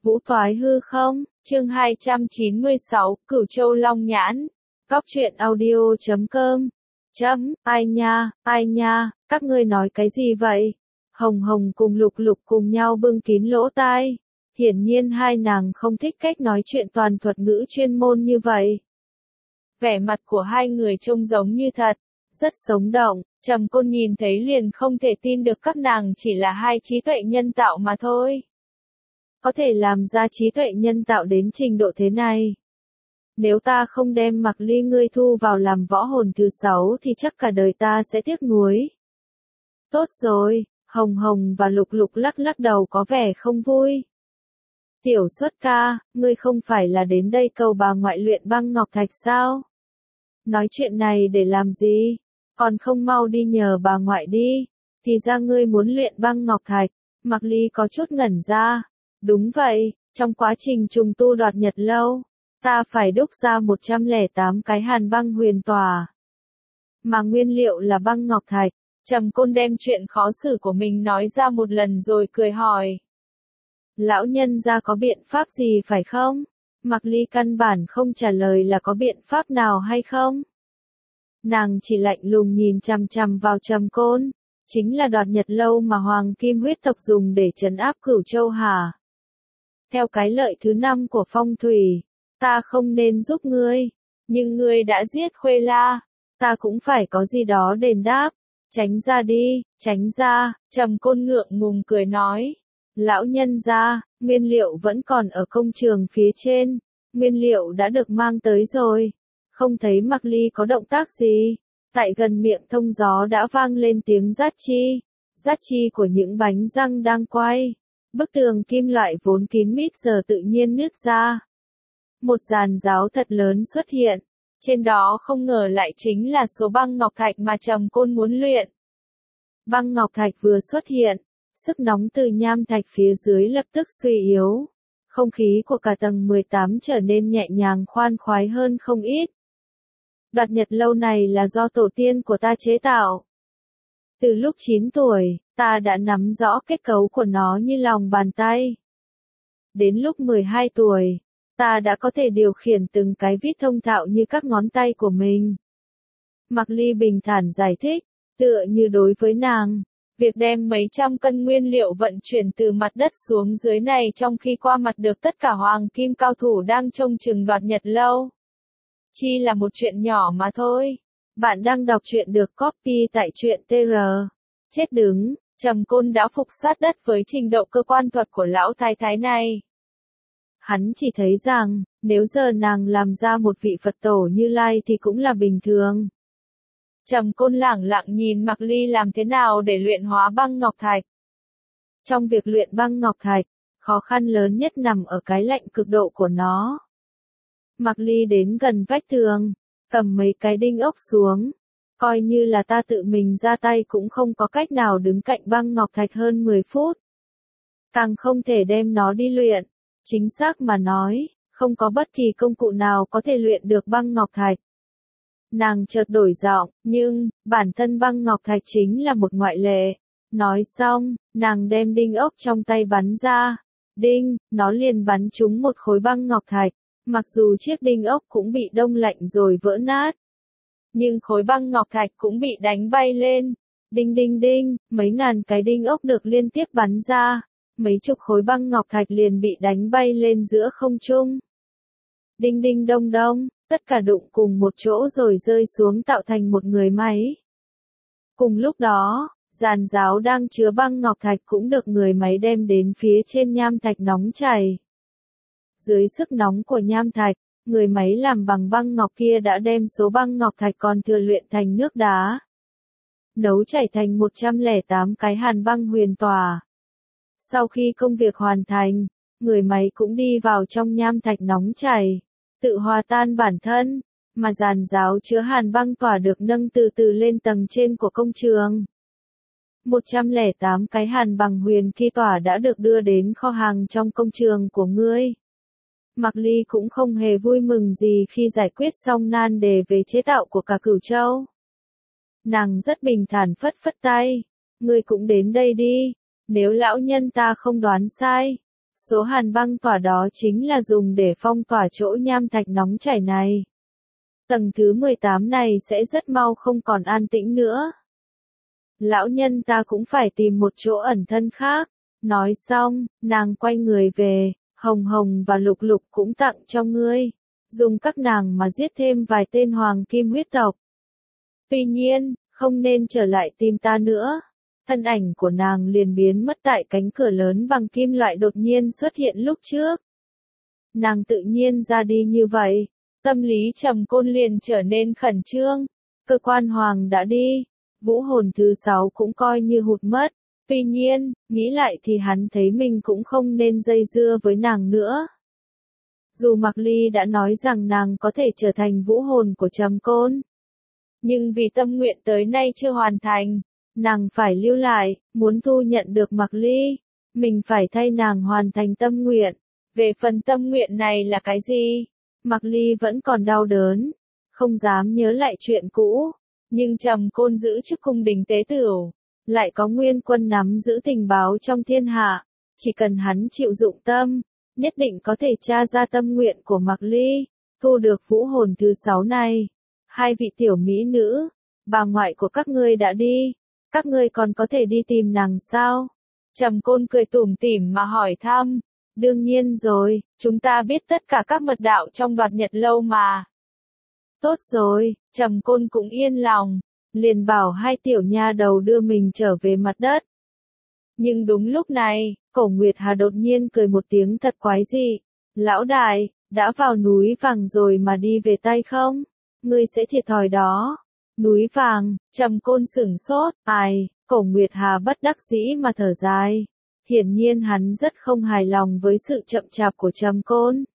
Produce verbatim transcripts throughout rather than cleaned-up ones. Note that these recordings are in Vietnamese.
Vũ Toái hư không, chương hai trăm chín mươi sáu, Cửu Châu Long Nhãn. Cóc truyện audio chấm com. Chấm, ai nha, ai nha, các ngươi nói cái gì vậy? Hồng Hồng cùng Lục Lục cùng nhau bưng kín lỗ tai. Hiển nhiên hai nàng không thích cách nói chuyện toàn thuật ngữ chuyên môn như vậy. Vẻ mặt của hai người trông giống như thật, rất sống động. Trầm Côn nhìn thấy liền không thể tin được các nàng chỉ là hai trí tuệ nhân tạo mà thôi. Có thể làm ra trí tuệ nhân tạo đến trình độ thế này. Nếu ta không đem Mặc Ly ngươi thu vào làm võ hồn thứ sáu thì chắc cả đời ta sẽ tiếc nuối. Tốt rồi, Hồng Hồng và Lục Lục lắc lắc đầu có vẻ không vui. Tiểu Xuất ca, ngươi không phải là đến đây cầu bà ngoại luyện băng ngọc thạch sao? Nói chuyện này để làm gì? Còn không mau đi nhờ bà ngoại đi. Thì ra ngươi muốn luyện băng ngọc thạch. Mặc Ly có chút ngẩn ra. Đúng vậy, trong quá trình trùng tu đoạt nhật lâu, ta phải đúc ra một trăm lẻ tám cái hàn băng huyền tỏa. Mà nguyên liệu là băng ngọc thạch. Trầm Côn đem chuyện khó xử của mình nói ra một lần rồi cười hỏi. Lão nhân gia có biện pháp gì phải không? Mặc Ly căn bản không trả lời là có biện pháp nào hay không. Nàng chỉ lạnh lùng nhìn chằm chằm vào Trầm Côn. Chính là đoạt nhật lâu mà Hoàng Kim huyết tộc dùng để trấn áp Cửu Châu hả? Theo cái lợi thứ năm của phong thủy, ta không nên giúp ngươi. Nhưng ngươi đã giết Khuê La, ta cũng phải có gì đó đền đáp. Tránh ra đi, tránh ra, Trầm Côn ngượng ngùng cười nói. Lão nhân gia, nguyên liệu vẫn còn ở công trường phía trên, nguyên liệu đã được mang tới rồi. Không thấy Mặc Ly có động tác gì, tại gần miệng thông gió đã vang lên tiếng rát chi, rát chi của những bánh răng đang quay. Bức tường kim loại vốn kín mít giờ tự nhiên nứt ra. Một giàn giáo thật lớn xuất hiện, trên đó không ngờ lại chính là số băng ngọc thạch mà Trầm Côn muốn luyện. Băng ngọc thạch vừa xuất hiện, sức nóng từ nham thạch phía dưới lập tức suy yếu. Không khí của cả tầng mười tám trở nên nhẹ nhàng khoan khoái hơn không ít. Đoạt nhật lâu này là do tổ tiên của ta chế tạo. Từ lúc chín tuổi, ta đã nắm rõ kết cấu của nó như lòng bàn tay. Đến lúc mười hai tuổi, ta đã có thể điều khiển từng cái vít thông thạo như các ngón tay của mình. Mặc Ly bình thản giải thích, tựa như đối với nàng, việc đem mấy trăm cân nguyên liệu vận chuyển từ mặt đất xuống dưới này trong khi qua mặt được tất cả hoàng kim cao thủ đang trông chừng đoạt nhật lâu. Chi là một chuyện nhỏ mà thôi. Bạn đang đọc truyện được copy tại truyện tê rờ. Chết đứng, Trầm Côn đã phục sát đất với trình độ cơ quan thuật của lão thái thái này. Hắn chỉ thấy rằng, nếu giờ nàng làm ra một vị Phật tổ Như Lai thì cũng là bình thường. Trầm Côn lẳng lặng nhìn Mặc Ly làm thế nào để luyện hóa băng ngọc thạch. Trong việc luyện băng ngọc thạch, khó khăn lớn nhất nằm ở cái lạnh cực độ của nó. Mặc Ly đến gần vách tường, cầm mấy cái đinh ốc xuống. Coi như là ta tự mình ra tay cũng không có cách nào đứng cạnh băng ngọc thạch hơn mười phút. Càng không thể đem nó đi luyện. Chính xác mà nói, không có bất kỳ công cụ nào có thể luyện được băng ngọc thạch. Nàng chợt đổi giọng, nhưng, bản thân băng ngọc thạch chính là một ngoại lệ. Nói xong, nàng đem đinh ốc trong tay bắn ra. Đinh, nó liền bắn trúng một khối băng ngọc thạch. Mặc dù chiếc đinh ốc cũng bị đông lạnh rồi vỡ nát. Nhưng khối băng ngọc thạch cũng bị đánh bay lên. Đinh đinh đinh, mấy ngàn cái đinh ốc được liên tiếp bắn ra. Mấy chục khối băng ngọc thạch liền bị đánh bay lên giữa không trung. Đinh đinh đông đông, tất cả đụng cùng một chỗ rồi rơi xuống tạo thành một người máy. Cùng lúc đó, giàn giáo đang chứa băng ngọc thạch cũng được người máy đem đến phía trên nham thạch nóng chảy. Dưới sức nóng của nham thạch, người máy làm bằng băng ngọc kia đã đem số băng ngọc thạch còn thừa luyện thành nước đá. Nấu chảy thành một trăm lẻ tám cái hàn băng huyền tỏa. Sau khi công việc hoàn thành, người máy cũng đi vào trong nham thạch nóng chảy, tự hòa tan bản thân, mà giàn giáo chứa hàn băng tỏa được nâng từ từ lên tầng trên của công trường. một trăm lẻ tám cái hàn băng huyền khi tỏa đã được đưa đến kho hàng trong công trường của ngươi. Mặc Ly cũng không hề vui mừng gì khi giải quyết xong nan đề về chế tạo của cả Cửu Châu. Nàng rất bình thản phất phất tay, ngươi cũng đến đây đi, nếu lão nhân ta không đoán sai. Số hàn băng tỏa đó chính là dùng để phong tỏa chỗ nham thạch nóng chảy này. Tầng thứ mười tám này sẽ rất mau không còn an tĩnh nữa. Lão nhân ta cũng phải tìm một chỗ ẩn thân khác. Nói xong, nàng quay người về, Hồng Hồng và Lục Lục cũng tặng cho ngươi. Dùng các nàng mà giết thêm vài tên hoàng kim huyết tộc. Tuy nhiên, không nên trở lại tìm ta nữa. Thân ảnh của nàng liền biến mất tại cánh cửa lớn bằng kim loại đột nhiên xuất hiện lúc trước. Nàng tự nhiên ra đi như vậy, tâm lý Trầm Côn liền trở nên khẩn trương. Cơ quan hoàng đã đi, vũ hồn thứ sáu cũng coi như hụt mất. Tuy nhiên, nghĩ lại thì hắn thấy mình cũng không nên dây dưa với nàng nữa. Dù Mạc Ly đã nói rằng nàng có thể trở thành vũ hồn của Trầm Côn. Nhưng vì tâm nguyện tới nay chưa hoàn thành, nàng phải lưu lại, muốn thu nhận được Mạc Ly. Mình phải thay nàng hoàn thành tâm nguyện. Về phần tâm nguyện này là cái gì? Mạc Ly vẫn còn đau đớn, không dám nhớ lại chuyện cũ. Nhưng Trầm Côn giữ chức cung đình tế tửu, lại có nguyên quân nắm giữ tình báo trong thiên hạ. Chỉ cần hắn chịu dụng tâm, nhất định có thể tra ra tâm nguyện của Mạc Ly, thu được vũ hồn thứ sáu này. Hai vị tiểu mỹ nữ, bà ngoại của các ngươi đã đi, các ngươi còn có thể đi tìm nàng sao? Trầm Côn cười tủm tỉm mà hỏi thăm. Đương nhiên rồi, chúng ta biết tất cả các mật đạo trong Đoạt Nhật Lâu mà. Tốt rồi, Trầm Côn cũng yên lòng, liền bảo hai tiểu nha đầu đưa mình trở về mặt đất. Nhưng đúng lúc này, Cổ Nguyệt Hà đột nhiên cười một tiếng thật quái dị. Lão đại, đã vào núi vàng rồi mà đi về tay không? Ngươi sẽ thiệt thòi đó. Núi vàng, Trầm Côn sửng sốt, ai, Cổ Nguyệt Hà bất đắc dĩ mà thở dài. Hiển nhiên hắn rất không hài lòng với sự chậm chạp của Trầm Côn.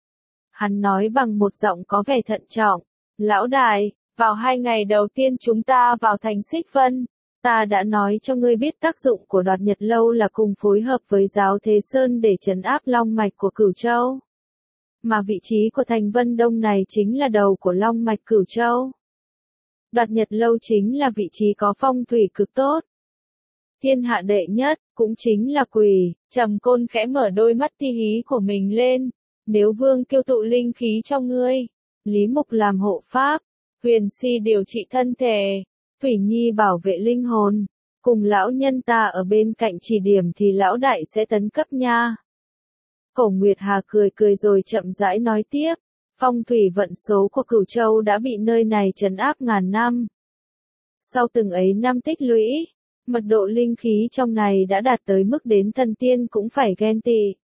Hắn nói bằng một giọng có vẻ thận trọng. Lão đại, vào hai ngày đầu tiên chúng ta vào thành Xích Vân, ta đã nói cho ngươi biết tác dụng của Đoạt Nhật Lâu là cùng phối hợp với giáo Thế Sơn để trấn áp long mạch của Cửu Châu. Mà vị trí của thành Vân Đông này chính là đầu của long mạch Cửu Châu. Đoạt Nhật Lâu chính là vị trí có phong thủy cực tốt. Thiên hạ đệ nhất, cũng chính là quỷ. Trầm Côn khẽ mở đôi mắt ti hí của mình lên. Nếu Vương Kiêu tụ linh khí cho ngươi, Lý Mục làm hộ pháp, Huyền Si điều trị thân thể, Thủy Nhi bảo vệ linh hồn, cùng lão nhân ta ở bên cạnh chỉ điểm thì lão đại sẽ tấn cấp nha. Cổ Nguyệt Hà cười cười rồi chậm rãi nói tiếp. Phong thủy vận số của Cửu Châu đã bị nơi này trấn áp ngàn năm. Sau từng ấy năm tích lũy, mật độ linh khí trong này đã đạt tới mức đến thần tiên cũng phải ghen tị.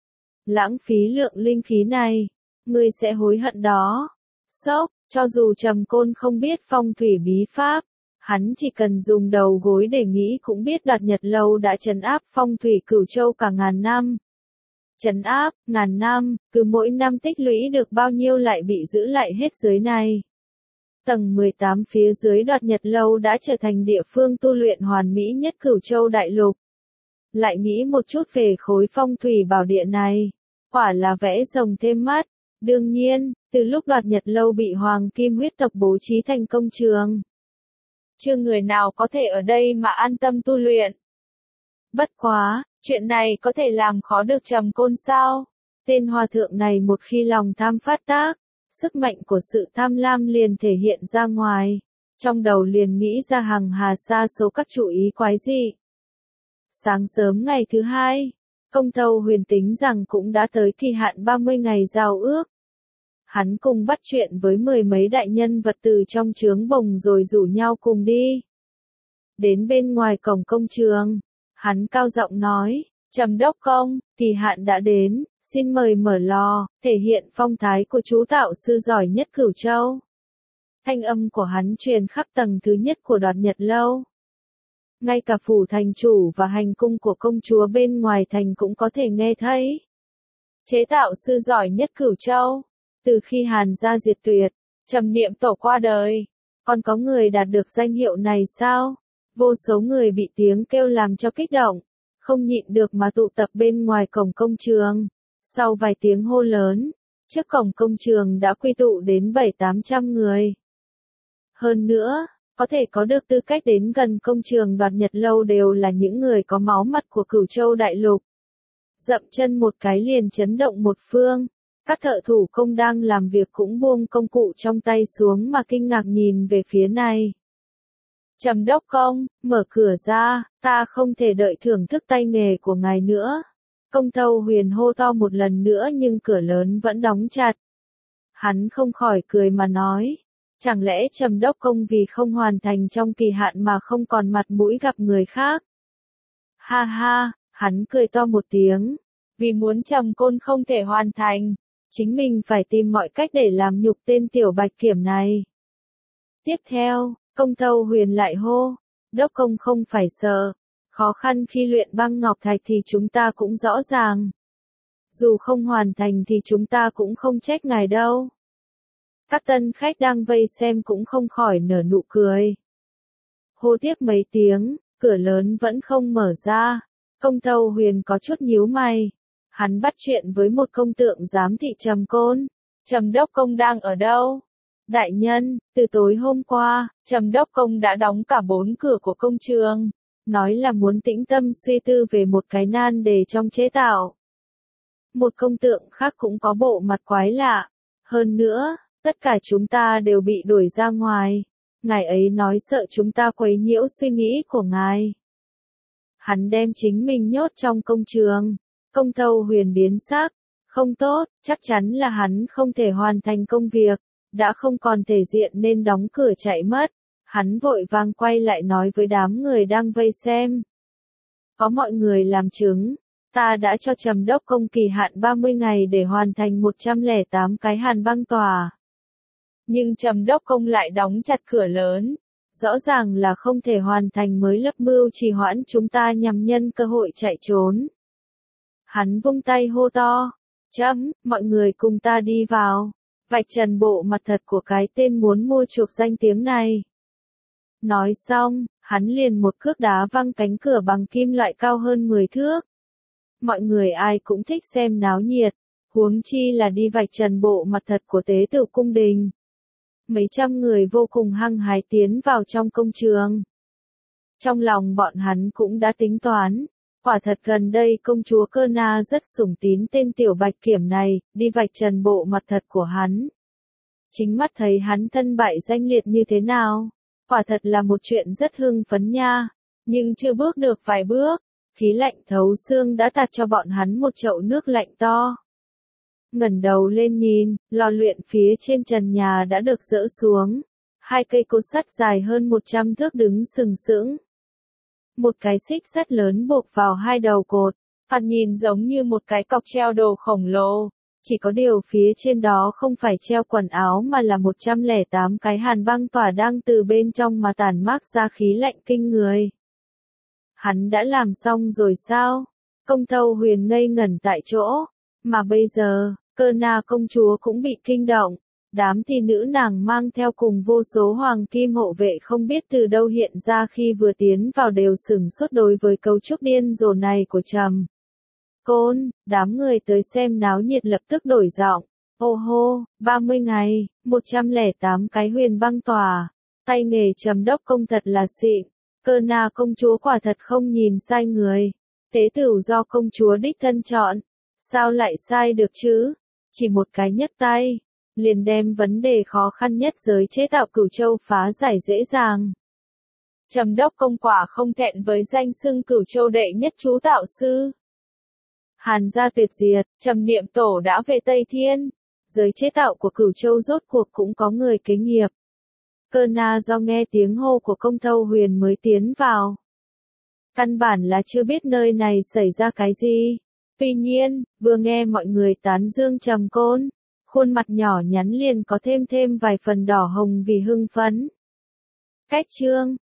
Lãng phí lượng linh khí này, ngươi sẽ hối hận đó. Sốc, cho dù Trầm Côn không biết phong thủy bí pháp, hắn chỉ cần dùng đầu gối để nghĩ cũng biết Đoạt Nhật Lâu đã trấn áp phong thủy Cửu Châu cả ngàn năm. Trấn áp, ngàn năm, cứ mỗi năm tích lũy được bao nhiêu lại bị giữ lại hết dưới này. Tầng mười tám phía dưới Đoạt Nhật Lâu đã trở thành địa phương tu luyện hoàn mỹ nhất Cửu Châu đại lục. Lại nghĩ một chút về khối phong thủy bảo địa này, quả là vẽ rồng thêm mắt. Đương nhiên, từ lúc Đoạt Nhật Lâu bị Hoàng Kim huyết tộc bố trí thành công trường, chưa người nào có thể ở đây mà an tâm tu luyện. Bất quá, chuyện này có thể làm khó được Trầm Côn sao? Tên hòa thượng này một khi lòng tham phát tác, sức mạnh của sự tham lam liền thể hiện ra ngoài, trong đầu liền nghĩ ra hàng hà sa số các chủ ý quái dị. Sáng sớm ngày thứ hai, Công Thâu Huyền tính rằng cũng đã tới kỳ hạn ba mươi ngày giao ước. Hắn cùng bắt chuyện với mười mấy đại nhân vật từ trong trướng bồng rồi rủ nhau cùng đi. Đến bên ngoài cổng công trường, hắn cao giọng nói, Trầm đốc công, kỳ hạn đã đến, xin mời mở lò, thể hiện phong thái của chú tạo sư giỏi nhất Cửu Châu. Thanh âm của hắn truyền khắp tầng thứ nhất của Đoạt Nhật Lâu. Ngay cả phủ thành chủ và hành cung của công chúa bên ngoài thành cũng có thể nghe thấy. Chế tạo sư giỏi nhất Cửu Châu. Từ khi Hàn gia diệt tuyệt, Trầm Niệm Tổ qua đời, còn có người đạt được danh hiệu này sao? Vô số người bị tiếng kêu làm cho kích động, không nhịn được mà tụ tập bên ngoài cổng công trường. Sau vài tiếng hô lớn, trước cổng công trường đã quy tụ đến bảy tám trăm người. Hơn nữa, có thể có được tư cách đến gần công trường Đoạt Nhật Lâu đều là những người có máu mặt của Cửu Châu đại lục. dậm chân một cái liền chấn động một phương. Các thợ thủ công đang làm việc cũng buông công cụ trong tay xuống mà kinh ngạc nhìn về phía này. Trầm đốc công, mở cửa ra, ta không thể đợi thưởng thức tay nghề của ngài nữa. Công tâu huyền hô to một lần nữa nhưng cửa lớn vẫn đóng chặt. Hắn không khỏi cười mà nói. Chẳng lẽ Trầm đốc công vì không hoàn thành trong kỳ hạn mà không còn mặt mũi gặp người khác? Ha ha, hắn cười to một tiếng. Vì muốn Trầm Côn không thể hoàn thành, chính mình phải tìm mọi cách để làm nhục tên tiểu bạch kiểm này. Tiếp theo, công tâu huyền lại hô. Đốc công không phải sợ. Khó khăn khi luyện băng ngọc thạch thì chúng ta cũng rõ ràng. Dù không hoàn thành thì chúng ta cũng không trách ngài đâu. Các tân khách đang vây xem cũng không khỏi nở nụ cười. Hô tiếp mấy tiếng, cửa lớn vẫn không mở ra. Công tâu huyền có chút nhíu mày. Hắn bắt chuyện với một công tượng giám thị Trầm Côn. Trầm đốc công đang ở đâu? Đại nhân, từ tối hôm qua, Trầm đốc công đã đóng cả bốn cửa của công trường. Nói là muốn tĩnh tâm suy tư về một cái nan đề trong chế tạo. Một công tượng khác cũng có bộ mặt quái lạ. Hơn nữa, tất cả chúng ta đều bị đuổi ra ngoài. Ngài ấy nói sợ chúng ta quấy nhiễu suy nghĩ của ngài. Hắn đem chính mình nhốt trong công trường. Công tâu huyền biến sắc. Không tốt, chắc chắn là hắn không thể hoàn thành công việc. Đã không còn thể diện nên đóng cửa chạy mất. Hắn vội vàng quay lại nói với đám người đang vây xem. Có mọi người làm chứng. Ta đã cho Trầm đốc công kỳ hạn ba mươi ngày để hoàn thành một trăm lẻ tám cái hàn băng tòa. Nhưng Trầm đốc công lại đóng chặt cửa lớn. Rõ ràng là không thể hoàn thành mới lấp mưu trì hoãn chúng ta nhằm nhân cơ hội chạy trốn. Hắn vung tay hô to. Chấm, mọi người cùng ta đi vào. Vạch trần bộ mặt thật của cái tên muốn mua chuộc danh tiếng này. Nói xong, hắn liền một cước đá văng cánh cửa bằng kim loại cao hơn mười thước. Mọi người ai cũng thích xem náo nhiệt, huống chi là đi vạch trần bộ mặt thật của tế tự cung đình. Mấy trăm người vô cùng hăng hái tiến vào trong công trường. Trong lòng bọn hắn cũng đã tính toán, quả thật gần đây công chúa Cơ Na rất sủng tín tên tiểu bạch kiểm này, đi vạch trần bộ mặt thật của hắn. Chính mắt thấy hắn thân bại danh liệt như thế nào, quả thật là một chuyện rất hưng phấn nha, nhưng chưa bước được vài bước, khí lạnh thấu xương đã tạt cho bọn hắn một chậu nước lạnh to. Ngẩng đầu lên nhìn, lò luyện phía trên trần nhà đã được dỡ xuống. Hai cây cột sắt dài hơn một trăm thước đứng sừng sững. Một cái xích sắt lớn buộc vào hai đầu cột, thoạt nhìn giống như một cái cọc treo đồ khổng lồ. Chỉ có điều phía trên đó không phải treo quần áo mà là một trăm lẻ tám cái hàn băng tỏa đang từ bên trong mà tản mát ra khí lạnh kinh người. Hắn đã làm xong rồi sao? Công tâu huyền ngây ngẩn tại chỗ. Mà bây giờ, Cơ Na công chúa cũng bị kinh động. Đám thị nữ nàng mang theo cùng vô số hoàng kim hộ vệ không biết từ đâu hiện ra khi vừa tiến vào đều sửng sốt đối với cấu trúc điên rồ này của Trầm Côn. Đám người tới xem náo nhiệt lập tức đổi giọng. Ô hô, ba mươi ngày, một trăm lẻ tám cái huyền băng tòa. Tay nghề Trầm đốc công thật là xịn. Cơ Na công chúa quả thật không nhìn sai người. Tế tửu do công chúa đích thân chọn. Sao lại sai được chứ? Chỉ một cái nhấc tay, liền đem vấn đề khó khăn nhất giới chế tạo Cửu Châu phá giải dễ dàng. Trầm đốc công quả không thẹn với danh xưng Cửu Châu đệ nhất chú tạo sư. Hàn gia tuyệt diệt, Trầm Niệm Tổ đã về Tây Thiên. Giới chế tạo của Cửu Châu rốt cuộc cũng có người kế nghiệp. Cơ Na do nghe tiếng hô của công tâu huyền mới tiến vào. Căn bản là chưa biết nơi này xảy ra cái gì. Tuy nhiên, vừa nghe mọi người tán dương Trầm Côn, khuôn mặt nhỏ nhắn liền có thêm thêm vài phần đỏ hồng vì hưng phấn. Cách chương